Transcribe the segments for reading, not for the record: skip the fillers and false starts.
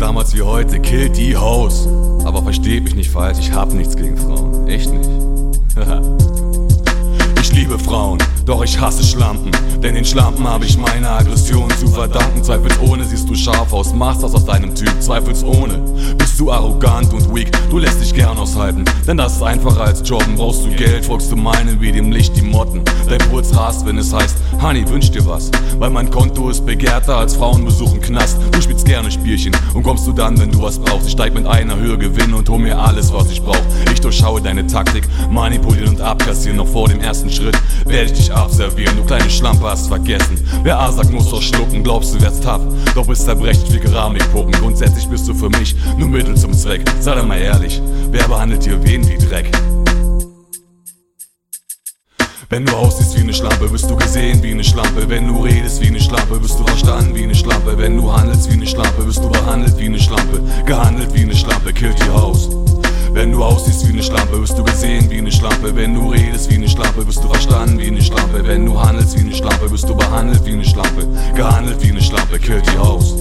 damals wie heute, killt die Hoes. Aber versteht mich nicht falsch, ich hab nichts gegen Frauen. Echt nicht. Ich liebe Frauen, doch ich hasse Schlampen. Denn den Schlampen habe ich meine Aggression zu verdanken. Zweifelsohne siehst du scharf aus, machst das aus deinem Typ. Zweifelsohne bist du arrogant und weak. Du lässt dich gern aushalten, denn das ist einfacher als Jobben. Brauchst du Geld, folgst du meinen wie dem Licht die Motten. Dein Puls rast, wenn es heißt, Honey, wünsch dir was. Weil mein Konto ist begehrter als Frauenbesuch im Knast. Du spielst gerne Spielchen und kommst du dann, wenn du was brauchst. Ich steig mit einer Höhe Gewinn und hol mir alles, was ich brauch. Ich durchschaue deine Taktik, manipulieren und abkassieren. Noch vor dem ersten Schritt werde ich dich abservieren. Du kleine Schlampe hast vergessen, wer A sagt, muss auch schlucken. Glaubst du wärst tough, doch bist zerbrechlich wie Keramikpuppen. Grundsätzlich bist du für mich nur Mittel zum Zweck. Sei doch mal ehrlich, wer behandelt hier wen wie Dreck? Wenn du aussiehst wie eine Schlampe, bist du gesehen wie eine Schlampe. Wenn du redest wie eine Schlampe, bist du verstanden wie eine Schlampe. Wenn du handelst wie eine Schlampe, bist du behandelt wie eine Schlampe. Gehandelt wie eine Schlampe, killt die Haus. Wenn du aussiehst wie eine Schlampe, bist du gesehen wie eine Schlampe. Wenn du redest wie eine Schlampe, bist du verstanden wie eine Schlampe. Wenn du handelst wie eine Schlampe, bist du behandelt wie eine Schlampe. Gehandelt wie eine Schlampe, killt die Haus.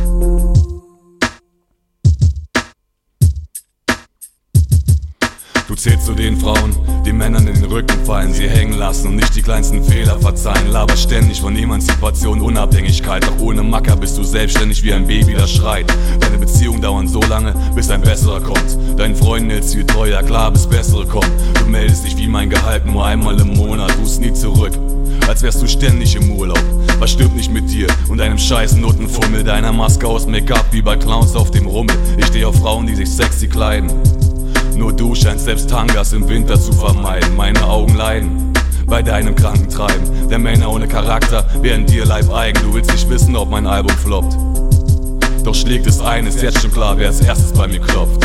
Du zählst zu den Frauen, die Männern in den Rücken fallen, sie hängen lassen und nicht die kleinsten Fehler verzeihen. Laber ständig von Emanzipation, Unabhängigkeit, doch ohne Macker bist du selbstständig wie ein Baby, das schreit. Deine Beziehungen dauern so lange, bis ein besserer kommt. Deinen Freunden hältst du treu, ja klar, bis bessere kommen. Du meldest dich wie mein Gehalt nur einmal im Monat, rufst nie zurück, als wärst du ständig im Urlaub. Was stimmt nicht mit dir und deinem scheiß Nuttenfummel, deiner Maske aus Make-up wie bei Clowns auf dem Rummel. Ich steh auf Frauen, die sich sexy kleiden. Nur du scheinst selbst Tangas im Winter zu vermeiden. Meine Augen leiden bei deinem kranken Treiben. Der Männer ohne Charakter werden dir leibeigen. Du willst nicht wissen, ob mein Album floppt. Doch schlägt es ein, ist jetzt schon klar, wer als erstes bei mir klopft.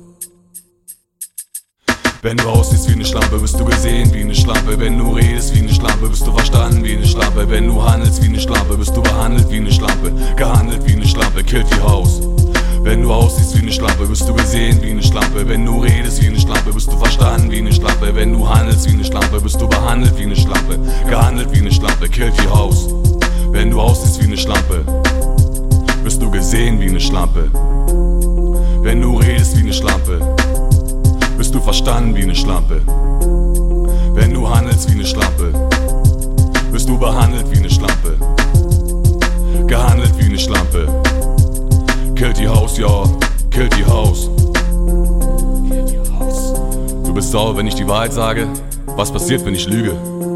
Wenn du aussiehst wie eine Schlampe, bist du gesehen wie eine Schlampe. Wenn du redest wie eine Schlampe, bist du verstanden wie eine Schlampe. Wenn du handelst wie eine Schlampe, bist du behandelt wie eine Schlampe. Gehandelt wie eine Schlampe, killt die Haus. Wenn du aussiehst wie eine Schlampe, bist du gesehen wie eine Schlampe. Wenn du redest wie eine Schlampe, bist du verstanden wie eine Schlampe. Wenn du handelst wie eine Schlampe, bist du behandelt wie eine Schlampe. Gehandelt wie eine Schlampe, killt die Haus. Wenn du aussiehst wie eine Schlampe, bist du gesehen wie eine Schlampe. Wenn du redest wie eine Schlampe, bist du verstanden wie eine Schlampe. Wenn du handelst wie eine Schlampe, bist du behandelt wie eine Schlampe. Gehandelt wie eine Schlampe. Killt die Haus, ja, killt die Haus. Du bist sauer, wenn ich die Wahrheit sage? Was passiert, wenn ich lüge?